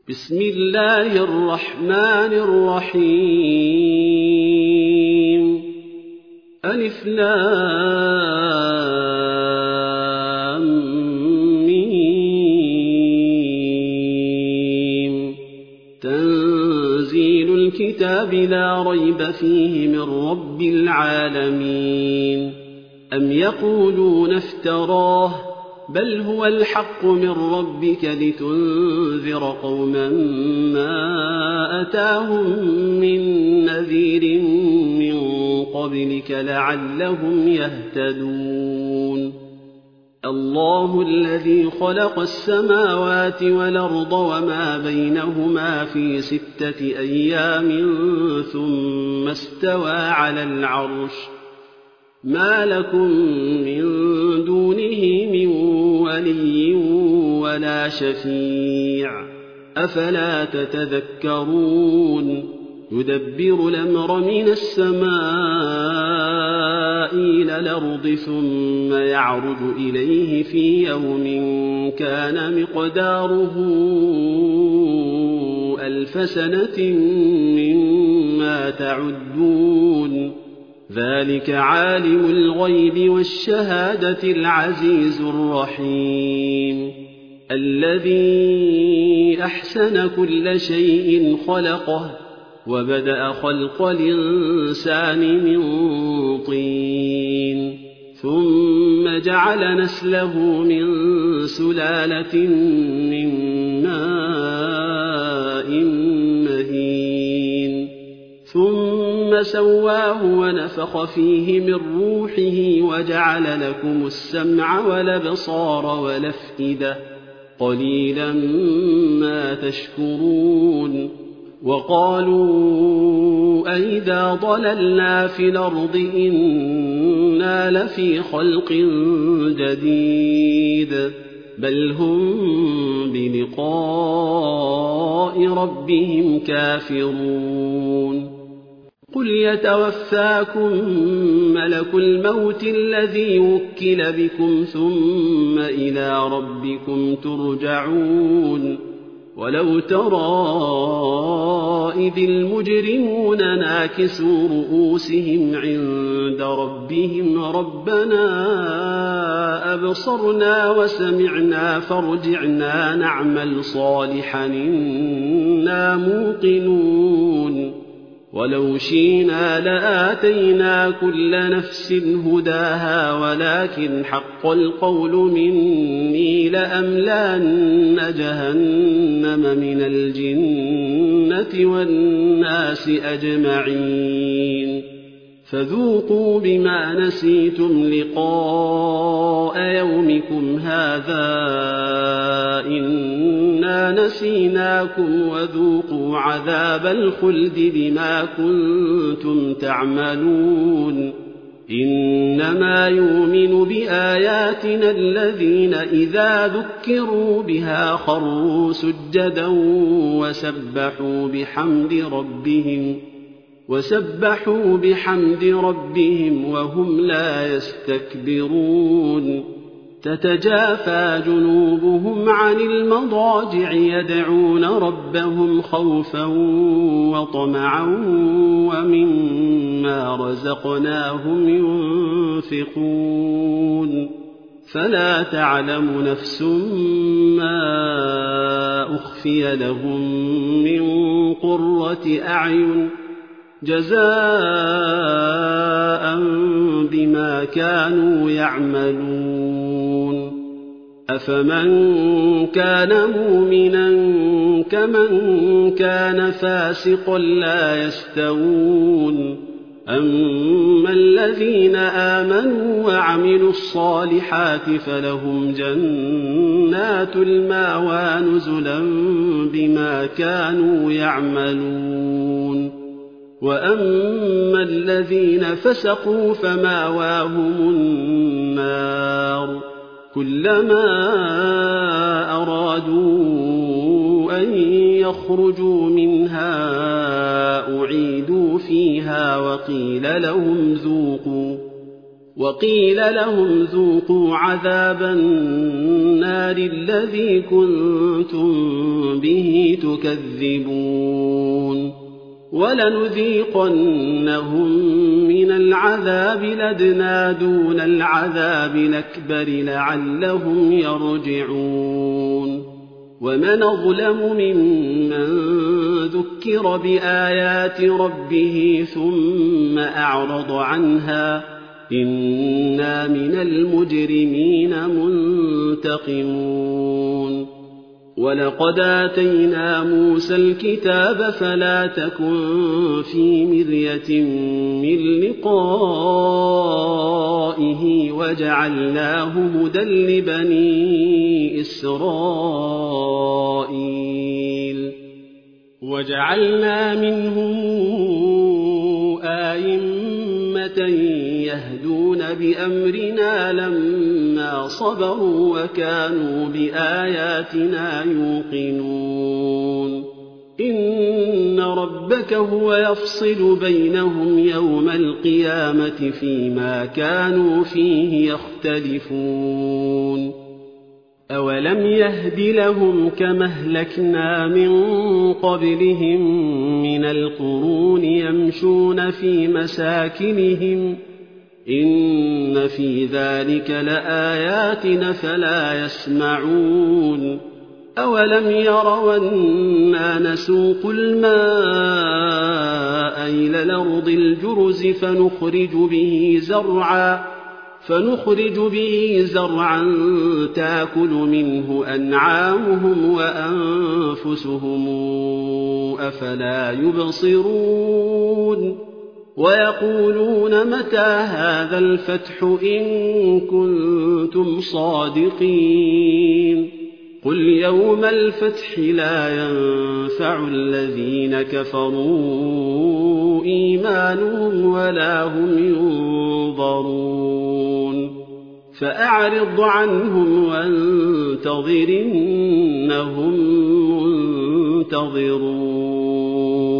بسم الله الرحمن الرحيم ألف لام ميم تنزيل الكتاب لا ريب فيه من رب العالمين أم يقولون افتراه بل هو الحق من ربك لتنذر قوما ما أتاهم من نذير من قبلك لعلهم يهتدون الله الذي خلق السماوات والأرض وما بينهما في 6 أيام ثم استوى على العرش ما لكم من دونه من ولي ولا شفيع أفلا تتذكرون يدبر الأمر من السماء إلى الأرض ثم يعرج إليه في يوم كان مقداره 1000 سنة مما تعدون ذلك عالم الغيب والشهادة العزيز الرحيم الذي أحسن كل شيء خلقه وبدأ خلق الإنسان من طين ثم جعل نسله من سلالة من ماء مهين ثم سواه ونفخ فيه من روحه وجعل لكم السمع والأبصار والأفئدة قليلا ما تشكرون وقالوا أئذا ضللنا في الأرض إنا لفي خلق جديد بل هم بلقاء ربهم كافرون قل يتوفاكم ملك الموت الذي وكل بكم ثم إلى ربكم ترجعون ولو ترى إذ المجرمون ناكسوا رؤوسهم عند ربهم ربنا أبصرنا وسمعنا فارجعنا نعمل صالحا إنا موقنون ولو شئنا لآتينا كل نفس هداها ولكن حق القول مني لأملأن جهنم من الجنة والناس أجمعين فذوقوا بما نسيتم لقاء يومكم هذا إنا نسيناكم وذوقوا عذاب الخلد بما كنتم تعملون إنما يؤمن بآياتنا الذين إذا ذكروا بها خروا سجدا وسبحوا بحمد ربهم وهم لا يستكبرون تتجافى جنوبهم عن المضاجع يدعون ربهم خوفا وطمعا ومما رزقناهم ينفقون فلا تعلم نفس ما أخفي لهم من قرة أعين جزاء بما كانوا يعملون أفمن كان مؤمنا كمن كان فاسقا لا يستوون أما الذين آمنوا وعملوا الصالحات فلهم جنات المأوى نزلا بما كانوا يعملون وأما الذين فسقوا فمأواهم النار كلما أرادوا أن يخرجوا منها أعيدوا فيها وقيل لهم ذوقوا عذاب النار الذي كنتم به تكذبون ولنذيقنهم من العذاب الأدنى دون العذاب الأكبر لعلهم يرجعون ومن أظلم ممن ذكر بآيات ربه ثم أعرض عنها إنا من المجرمين منتقمون ولقد آتينا موسى الكتاب فلا تكن في مرية من لقائه وجعلناه هدى لبني إسرائيل وجعلنا منهم أئمة يهدون بأمرنا لما صبروا وكانوا بآياتنا يوقنون إن ربك هو يفصل بينهم يوم القيامة فيما كانوا فيه يختلفون أولم يهد لهم كما أهلكنا من قبلهم من القرون يمشون في مساكنهم إن في ذلك لآيات فلا يسمعون أولم يروا أنا نسوق الماء إلى الأرض الجرز فنخرج به زرعا تأكل منه أنعامهم وأنفسهم أفلا يبصرون ويقولون متى هذا الفتح إن كنتم صادقين قل يوم الفتح لا ينفع الذين كفروا إيمانهم ولا هم ينظرون فأعرض عنهم وانتظر إنهم منتظرون